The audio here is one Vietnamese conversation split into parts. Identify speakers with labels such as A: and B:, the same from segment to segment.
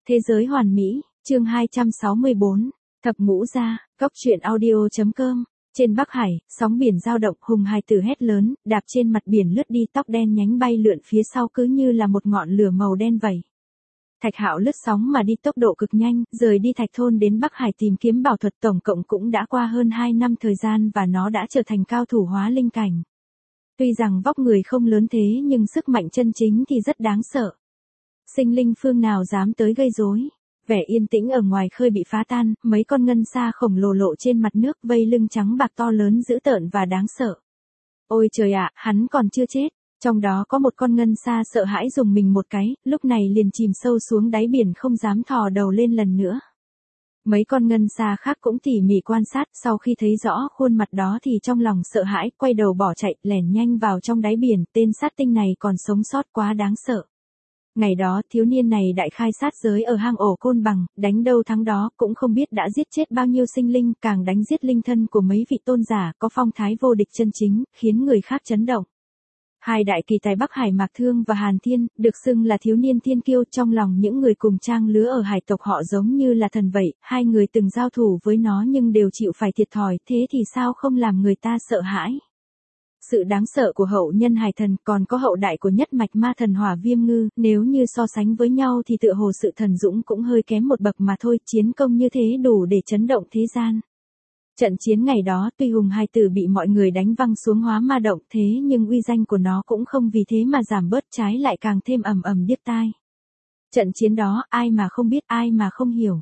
A: Thế giới hoàn mỹ, chương 264, Thập Ngũ Gia, Cốc truyện audio.com. Trên Bắc Hải, sóng biển dao động, Hùng Hải Tử hét lớn, đạp trên mặt biển lướt đi, tóc đen nhánh bay lượn phía sau cứ như là một ngọn lửa màu đen vậy. Thạch Hạo lướt sóng mà đi tốc độ cực nhanh, rời đi Thạch Thôn đến Bắc Hải tìm kiếm bảo thuật, tổng cộng cũng đã qua hơn 2 năm thời gian và nó đã trở thành cao thủ hóa linh cảnh. Tuy rằng vóc người không lớn thế nhưng sức mạnh chân chính thì rất đáng sợ. Sinh linh phương nào dám tới gây rối. Vẻ yên tĩnh ở ngoài khơi bị phá tan, mấy con ngân sa khổng lồ lộ trên mặt nước, vây lưng trắng bạc to lớn dữ tợn và đáng sợ. Ôi trời ạ, hắn còn chưa chết. Trong đó có một con ngân sa sợ hãi dùng mình một cái, lúc này liền chìm sâu xuống đáy biển không dám thò đầu lên lần nữa. Mấy con ngân sa khác cũng tỉ mỉ quan sát, sau khi thấy rõ khuôn mặt đó thì trong lòng sợ hãi, quay đầu bỏ chạy, lẻn nhanh vào trong đáy biển, tên sát tinh này còn sống sót quá đáng sợ. Ngày đó thiếu niên này đại khai sát giới ở hang ổ Côn Bằng, đánh đâu thắng đó, cũng không biết đã giết chết bao nhiêu sinh linh, càng đánh giết linh thân của mấy vị tôn giả, có phong thái vô địch chân chính, khiến người khác chấn động. Hai đại kỳ tài Bắc Hải Mạc Thương và Hàn Thiên, được xưng là thiếu niên thiên kiêu, trong lòng những người cùng trang lứa ở hải tộc họ giống như là thần vậy, hai người từng giao thủ với nó nhưng đều chịu phải thiệt thòi, thế thì sao không làm người ta sợ hãi. Sự đáng sợ của hậu nhân hải thần, còn có hậu đại của nhất mạch ma thần Hỏa Viêm Ngư, nếu như so sánh với nhau thì tựa hồ sự thần dũng cũng hơi kém một bậc mà thôi, chiến công như thế đủ để chấn động thế gian. Trận chiến ngày đó tuy Hùng Hải Tử bị mọi người đánh văng xuống hóa ma động, thế nhưng uy danh của nó cũng không vì thế mà giảm bớt, trái lại càng thêm ầm ầm điếc tai. Trận chiến đó, ai mà không biết, ai mà không hiểu.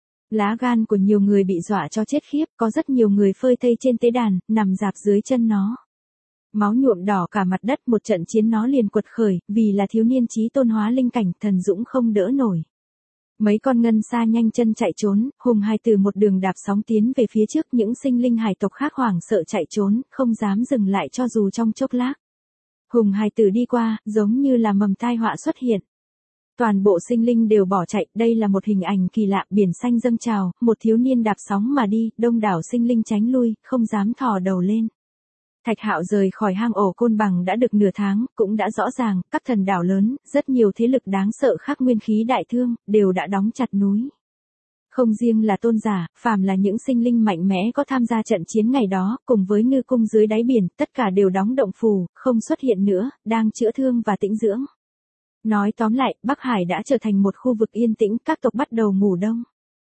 A: Lá gan của nhiều người bị dọa cho chết khiếp, có rất nhiều người phơi thây trên tế đàn, nằm rạp dưới chân nó. Máu nhuộm đỏ cả mặt đất, một trận chiến nó liền quật khởi, vì là thiếu niên chí tôn hóa linh cảnh, thần dũng không đỡ nổi. Mấy con ngân sa nhanh chân chạy trốn, Hùng Hải Tử một đường đạp sóng tiến về phía trước, những sinh linh hải tộc khác hoảng sợ chạy trốn, không dám dừng lại cho dù trong chốc lát. Hùng Hải Tử đi qua, giống như là mầm tai họa xuất hiện. Toàn bộ sinh linh đều bỏ chạy, đây là một hình ảnh kỳ lạ, biển xanh dâng trào, một thiếu niên đạp sóng mà đi, đông đảo sinh linh tránh lui, không dám thò đầu lên. Thạch Hạo rời khỏi hang ổ Côn Bằng đã được nửa tháng, cũng đã rõ ràng, các thần đảo lớn, rất nhiều thế lực đáng sợ khác nguyên khí đại thương, đều đã đóng chặt núi. Không riêng là tôn giả, phàm là những sinh linh mạnh mẽ có tham gia trận chiến ngày đó, cùng với ngư cung dưới đáy biển, tất cả đều đóng động phù, không xuất hiện nữa, đang chữa thương và tĩnh dưỡng. Nói tóm lại, Bắc Hải đã trở thành một khu vực yên tĩnh, các tộc bắt đầu ngủ đông.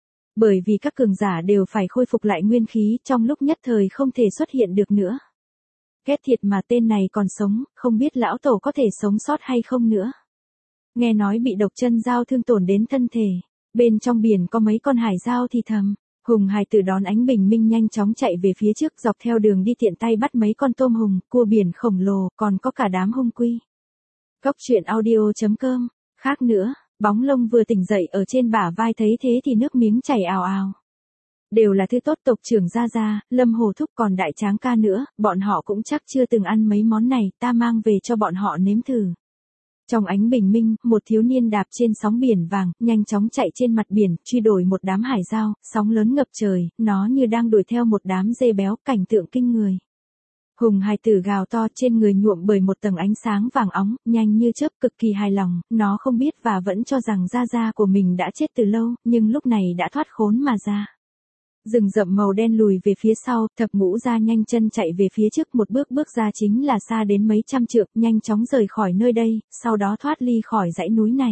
A: Bởi vì các cường giả đều phải khôi phục lại nguyên khí, trong lúc nhất thời không thể xuất hiện được nữa. Ghét thiệt mà tên này còn sống, không biết lão tổ có thể sống sót hay không nữa. Nghe nói bị độc chân dao thương tổn đến thân thể, bên trong biển có mấy con hải dao thì thầm. Hùng Hải Tử đón ánh bình minh nhanh chóng chạy về phía trước, dọc theo đường đi tiện tay bắt mấy con tôm hùng, cua biển khổng lồ, còn có cả đám hung quy. Cốc truyện audio.com. Khác nữa, Bóng Lông vừa tỉnh dậy ở trên bả vai thấy thế thì nước miếng chảy ào ào. Đều là thứ tốt, tộc trưởng Gia, Lâm Hồ Thúc còn Đại Tráng ca nữa, bọn họ cũng chắc chưa từng ăn mấy món này, ta mang về cho bọn họ nếm thử. Trong ánh bình minh, một thiếu niên đạp trên sóng biển vàng, nhanh chóng chạy trên mặt biển, truy đuổi một đám hải dao, sóng lớn ngập trời, nó như đang đuổi theo một đám dê béo, cảnh tượng kinh người. Hùng Hải Tử gào to, trên người nhuộm bởi một tầng ánh sáng vàng óng, nhanh như chớp, cực kỳ hài lòng, nó không biết và vẫn cho rằng Gia của mình đã chết từ lâu, nhưng lúc này đã thoát khốn mà ra. Rừng rậm màu đen lùi về phía sau, Thập Ngũ Gia nhanh chân chạy về phía trước, một bước ra chính là xa đến mấy trăm trượng, nhanh chóng rời khỏi nơi đây, sau đó thoát ly khỏi dãy núi này.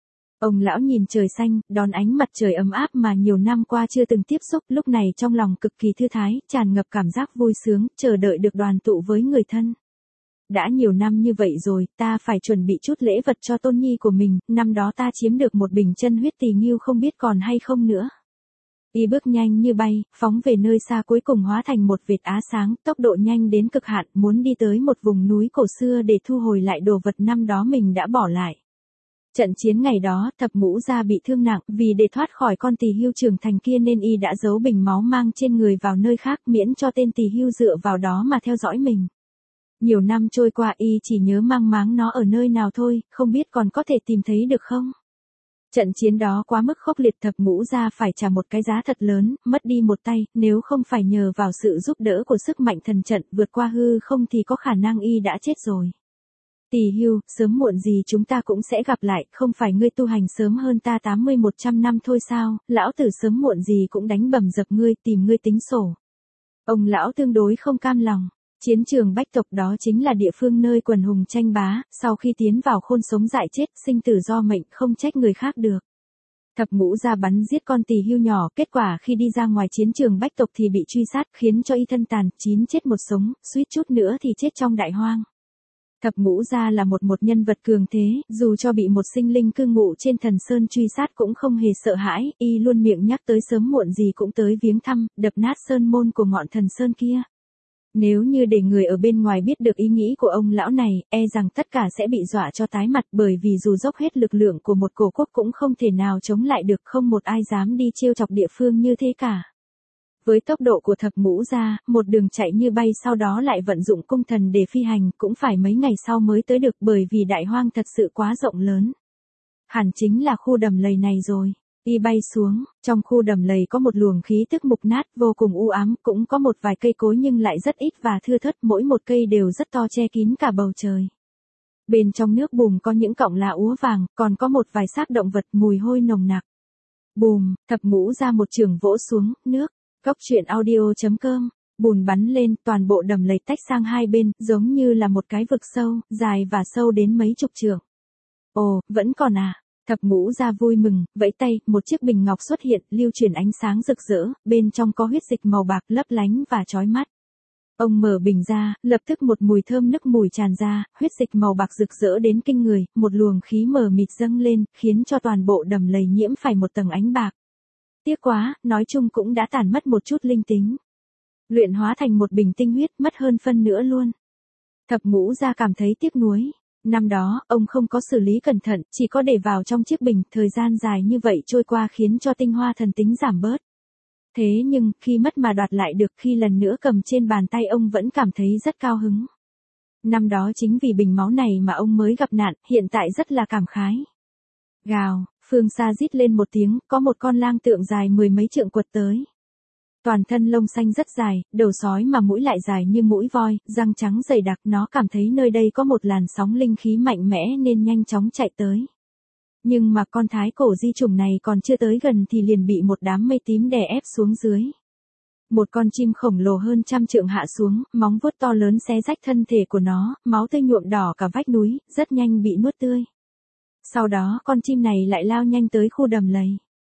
A: Ông lão nhìn trời xanh, đón ánh mặt trời ấm áp mà nhiều năm qua chưa từng tiếp xúc, lúc này trong lòng cực kỳ thư thái, tràn ngập cảm giác vui sướng, chờ đợi được đoàn tụ với người thân. Đã nhiều năm như vậy rồi, ta phải chuẩn bị chút lễ vật cho tôn nhi của mình, năm đó ta chiếm được một bình chân huyết tỳ ngưu không biết còn hay không nữa. Y bước nhanh như bay, phóng về nơi xa, cuối cùng hóa thành một vệt á sáng, tốc độ nhanh đến cực hạn, muốn đi tới một vùng núi cổ xưa để thu hồi lại đồ vật năm đó mình đã bỏ lại. Trận chiến ngày đó, Thập Ngũ Gia bị thương nặng, vì để thoát khỏi con tỳ hưu trưởng thành kia nên y đã giấu bình máu mang trên người vào nơi khác, miễn cho tên tỳ hưu dựa vào đó mà theo dõi mình. Nhiều năm trôi qua y chỉ nhớ mang máng nó ở nơi nào thôi, không biết còn có thể tìm thấy được không? Trận chiến đó quá mức khốc liệt, Thập Ngũ Gia phải trả một cái giá thật lớn, mất đi một tay, nếu không phải nhờ vào sự giúp đỡ của sức mạnh thần trận vượt qua hư không thì có khả năng y đã chết rồi. Tỷ Hưu, sớm muộn gì chúng ta cũng sẽ gặp lại, không phải ngươi tu hành sớm hơn ta 80-100 năm thôi sao, lão tử sớm muộn gì cũng đánh bầm dập ngươi, tìm ngươi tính sổ. Ông lão tương đối không cam lòng. Chiến trường bách tộc đó chính là địa phương nơi quần hùng tranh bá, sau khi tiến vào khôn sống dại chết, sinh tử do mệnh, không trách người khác được. Thập ngũ ra bắn giết con Tỷ Hưu nhỏ, kết quả khi đi ra ngoài chiến trường bách tộc thì bị truy sát, khiến cho y thân tàn, 9 chết một sống, suýt chút nữa thì chết trong đại hoang. Thập ngũ ra là một nhân vật cường thế, dù cho bị một sinh linh cư ngụ trên thần sơn truy sát cũng không hề sợ hãi, y luôn miệng nhắc tới sớm muộn gì cũng tới viếng thăm, đập nát sơn môn của ngọn thần sơn kia. Nếu như để người ở bên ngoài biết được ý nghĩ của ông lão này, e rằng tất cả sẽ bị dọa cho tái mặt, bởi vì dù dốc hết lực lượng của một cổ quốc cũng không thể nào chống lại được, không một ai dám đi trêu chọc địa phương như thế cả. Với tốc độ của thập ngũ gia, một đường chạy như bay sau đó lại vận dụng cung thần để phi hành, cũng phải mấy ngày sau mới tới được, bởi vì đại hoang thật sự quá rộng lớn. Hẳn chính là khu đầm lầy này rồi. Y bay xuống, trong khu đầm lầy có một luồng khí tức mục nát vô cùng u ám, cũng có một vài cây cối nhưng lại rất ít và thưa thớt, mỗi một cây đều rất to che kín cả bầu trời. Bên trong nước bùn có những cọng lá úa vàng, còn có một vài xác động vật, mùi hôi nồng nặc. Bùm, thập ngũ ra một chưởng vỗ xuống, nước. Góc truyện audio.com, bùn bắn lên, toàn bộ đầm lầy tách sang hai bên, giống như là một cái vực sâu, dài và sâu đến mấy chục trượng. Ồ, vẫn còn à? Thập ngũ ra vui mừng, vẫy tay, một chiếc bình ngọc xuất hiện, lưu chuyển ánh sáng rực rỡ, bên trong có huyết dịch màu bạc lấp lánh và chói mắt. Ông mở bình ra, lập tức một mùi thơm nức mùi tràn ra, huyết dịch màu bạc rực rỡ đến kinh người, một luồng khí mờ mịt dâng lên, khiến cho toàn bộ đầm lầy nhiễm phải một tầng ánh bạc. Tiếc quá, nói chung cũng đã tàn mất một chút linh tính. Luyện hóa thành một bình tinh huyết, mất hơn phân nữa luôn. Thập ngũ ra cảm thấy tiếc nuối. Năm đó, ông không có xử lý cẩn thận, chỉ có để vào trong chiếc bình, thời gian dài như vậy trôi qua khiến cho tinh hoa thần tính giảm bớt. Thế nhưng, khi mất mà đoạt lại được, khi lần nữa cầm trên bàn tay ông vẫn cảm thấy rất cao hứng. Năm đó chính vì bình máu này mà ông mới gặp nạn, hiện tại rất là cảm khái. Gào, phương xa rít lên một tiếng, có một con lang tượng dài 10 mấy trượng quật tới. Toàn thân lông xanh rất dài, đầu sói mà mũi lại dài như mũi voi, răng trắng dày đặc, nó cảm thấy nơi đây có một làn sóng linh khí mạnh mẽ nên nhanh chóng chạy tới. Nhưng mà con thái cổ di trùng này còn chưa tới gần thì liền bị một đám mây tím đè ép xuống dưới. Một con chim khổng lồ hơn 100 trượng hạ xuống, móng vuốt to lớn xé rách thân thể của nó, máu tươi nhuộm đỏ cả vách núi, rất nhanh bị nuốt tươi. Sau đó con chim này lại lao nhanh tới khu đầm lầy.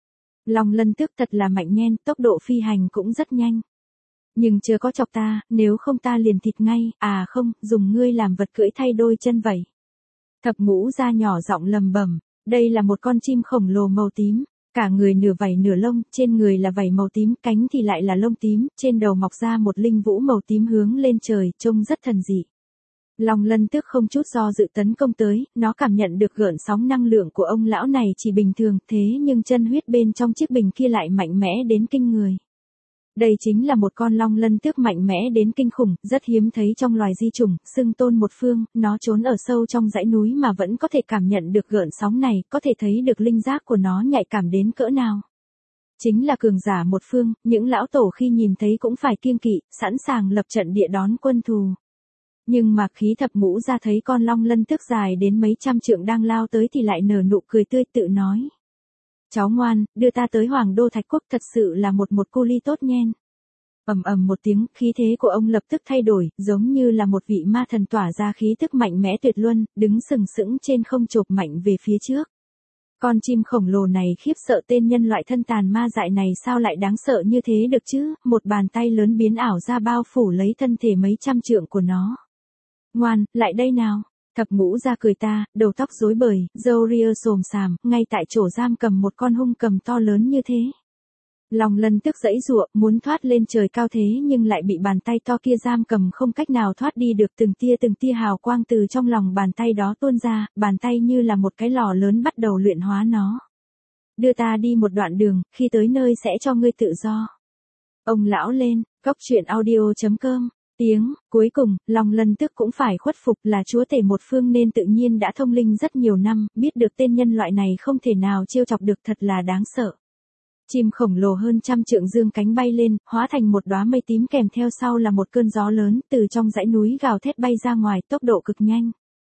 A: Long lân tước thật là mạnh nhen, tốc độ phi hành cũng rất nhanh. Nhưng chưa có chọc ta, nếu không ta liền thịt ngay, à không, dùng ngươi làm vật cưỡi thay đôi chân vậy. Thập ngũ ra nhỏ giọng lầm bẩm, đây là một con chim khổng lồ màu tím, cả người nửa vảy nửa lông, trên người là vảy màu tím, cánh thì lại là lông tím, trên đầu mọc ra một linh vũ màu tím hướng lên trời, trông rất thần dị. Long lân tước không chút do dự tấn công tới, nó cảm nhận được gợn sóng năng lượng của ông lão này chỉ bình thường, thế nhưng chân huyết bên trong chiếc bình kia lại mạnh mẽ đến kinh người. Đây chính là một con long lân tước mạnh mẽ đến kinh khủng, rất hiếm thấy trong loài di trùng, xưng tôn một phương, nó trốn ở sâu trong dãy núi mà vẫn có thể cảm nhận được gợn sóng này, có thể thấy được linh giác của nó nhạy cảm đến cỡ nào. Chính là cường giả một phương, những lão tổ khi nhìn thấy cũng phải kiêng kỵ, sẵn sàng lập trận địa đón quân thù. Nhưng mà khí thập ngũ ra thấy con long lân tước dài đến mấy trăm trượng đang lao tới thì lại nở nụ cười tươi tự nói. Cháu ngoan, đưa ta tới Hoàng Đô Thạch Quốc, thật sự là một cô ly tốt nhen. Ầm ầm một tiếng, khí thế của ông lập tức thay đổi, giống như là một vị ma thần tỏa ra khí tức mạnh mẽ tuyệt luân, đứng sừng sững trên không chộp mạnh về phía trước. Con chim khổng lồ này khiếp sợ tên nhân loại thân tàn ma dại này sao lại đáng sợ như thế được chứ, một bàn tay lớn biến ảo ra bao phủ lấy thân thể mấy trăm trượng của nó. Ngoan, lại đây nào. Thập ngũ ra cười ta, đầu tóc rối bời, râu ria xồm xàm, ngay tại chỗ giam cầm một con hung cầm to lớn như thế. Long lân tước giãy giụa, muốn thoát lên trời cao thế nhưng lại bị bàn tay to kia giam cầm không cách nào thoát đi được, từng tia hào quang từ trong lòng bàn tay đó tuôn ra, bàn tay như là một cái lò lớn bắt đầu luyện hóa nó. Đưa ta đi một đoạn đường, khi tới nơi sẽ cho ngươi tự do. Ông lão lên, góc truyện audio.com. Tiếng, cuối cùng, Long lân tước cũng phải khuất phục, là chúa tể một phương nên tự nhiên đã thông linh rất nhiều năm, biết được tên nhân loại này không thể nào trêu chọc được, thật là đáng sợ. Chim khổng lồ hơn 100 trượng dương cánh bay lên, hóa thành một đóa mây tím, kèm theo sau là một cơn gió lớn, từ trong dãy núi gào thét bay ra ngoài, tốc độ cực nhanh.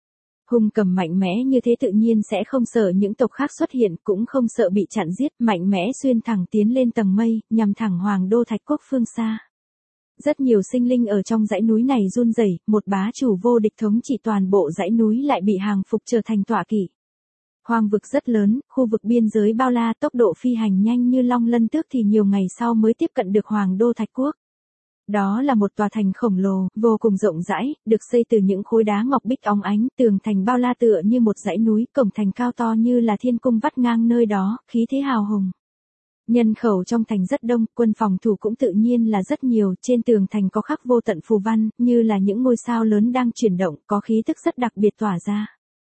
A: Hung cầm mạnh mẽ như thế tự nhiên sẽ không sợ những tộc khác xuất hiện, cũng không sợ bị chặn giết, mạnh mẽ xuyên thẳng tiến lên tầng mây, nhằm thẳng Hoàng đô Thạch Quốc phương xa. Rất nhiều sinh linh ở trong dãy núi này run rẩy, một bá chủ vô địch thống trị toàn bộ dãy núi lại bị hàng phục trở thành tọa kỵ. Hoang vực rất lớn, khu vực biên giới bao la, tốc độ phi hành nhanh như long lân tước thì nhiều ngày sau mới tiếp cận được Hoàng đô Thạch Quốc. Đó là một tòa thành khổng lồ, vô cùng rộng rãi, được xây từ những khối đá ngọc bích óng ánh, tường thành bao la tựa như một dãy núi, cổng thành cao to như là thiên cung vắt ngang nơi đó, khí thế hào hùng. Nhân khẩu trong thành rất đông, quân phòng thủ cũng tự nhiên là rất nhiều, trên tường thành có khắc vô tận phù văn, như là những ngôi sao lớn đang chuyển động, có khí tức rất đặc biệt tỏa ra.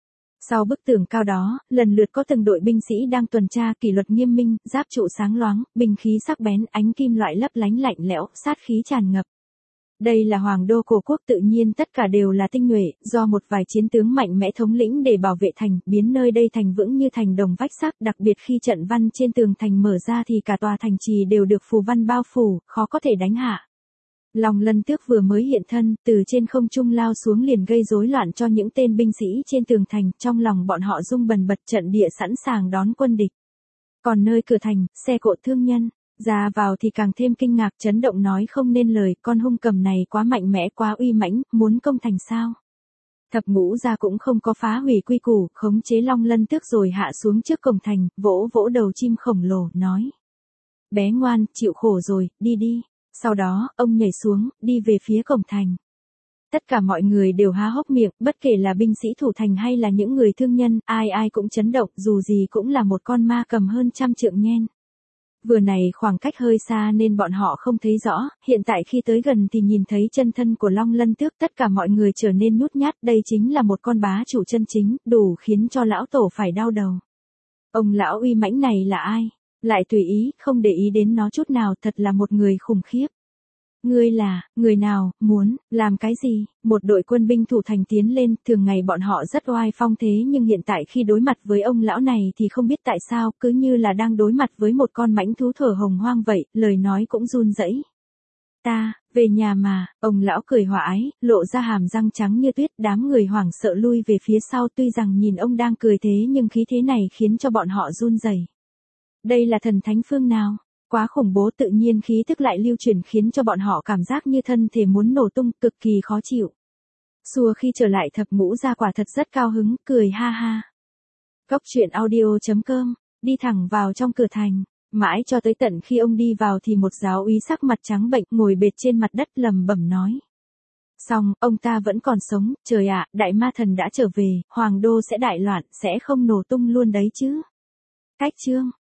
A: Sau bức tường cao đó, lần lượt có từng đội binh sĩ đang tuần tra, kỷ luật nghiêm minh, giáp trụ sáng loáng, binh khí sắc bén, ánh kim loại lấp lánh lạnh lẽo, sát khí tràn ngập. Đây là Hoàng đô cổ quốc, tự nhiên tất cả đều là tinh nhuệ, do một vài chiến tướng mạnh mẽ thống lĩnh để bảo vệ thành, biến nơi đây thành vững như thành đồng vách sắt, đặc biệt khi trận văn trên tường thành mở ra thì cả tòa thành trì đều được phù văn bao phủ, khó có thể đánh hạ. Long Lân Tước vừa mới hiện thân, từ trên không trung lao xuống liền gây rối loạn cho những tên binh sĩ trên tường thành, trong lòng bọn họ rung bần bật, trận địa sẵn sàng đón quân địch. Còn nơi cửa thành, xe cộ thương nhân ra vào thì càng thêm kinh ngạc, chấn động nói không nên lời, con hung cầm này quá mạnh mẽ, quá uy mãnh, muốn công thành sao? Thập Ngũ Gia cũng không có phá hủy quy củ, khống chế Long Lân Tước rồi hạ xuống trước cổng thành, vỗ vỗ đầu chim khổng lồ, nói: bé ngoan, chịu khổ rồi, đi đi. Sau đó, ông nhảy xuống, đi về phía cổng thành. Tất cả mọi người đều há hốc miệng, bất kể là binh sĩ thủ thành hay là những người thương nhân, ai ai cũng chấn động, dù gì cũng là một con ma cầm hơn 100 trượng nhen. Vừa này khoảng cách hơi xa nên bọn họ không thấy rõ, hiện tại khi tới gần thì nhìn thấy chân thân của Long Lân Tước, tất cả mọi người trở nên nhút nhát, đây chính là một con bá chủ chân chính, đủ khiến cho lão tổ phải đau đầu. Ông lão uy mãnh này là ai? Lại tùy ý, không để ý đến nó chút nào, thật là một người khủng khiếp. Ngươi là, người nào, muốn, làm cái gì? Một đội quân binh thủ thành tiến lên, thường ngày bọn họ rất oai phong thế nhưng hiện tại khi đối mặt với ông lão này thì không biết tại sao, cứ như là đang đối mặt với một con mãnh thú thở hồng hoang vậy, lời nói cũng run rẩy. Ta, về nhà mà, ông lão cười hòa ái, lộ ra hàm răng trắng như tuyết, đám người hoảng sợ lui về phía sau, tuy rằng nhìn ông đang cười thế nhưng khí thế này khiến cho bọn họ run rẩy. Đây là thần thánh phương nào? Quá khủng bố, tự nhiên khí tức lại lưu truyền khiến cho bọn họ cảm giác như thân thể muốn nổ tung, cực kỳ khó chịu. Xua khi trở lại Thập Ngũ Gia quả thật rất cao hứng, cười ha ha. Góc truyện audio.com, đi thẳng vào trong cửa thành. Mãi cho tới tận khi ông đi vào thì một giáo úy sắc mặt trắng bệnh ngồi bệt trên mặt đất lầm bẩm nói: xong, ông ta vẫn còn sống, trời ạ, đại ma thần đã trở về, Hoàng đô sẽ đại loạn, sẽ không nổ tung luôn đấy chứ. Cách chương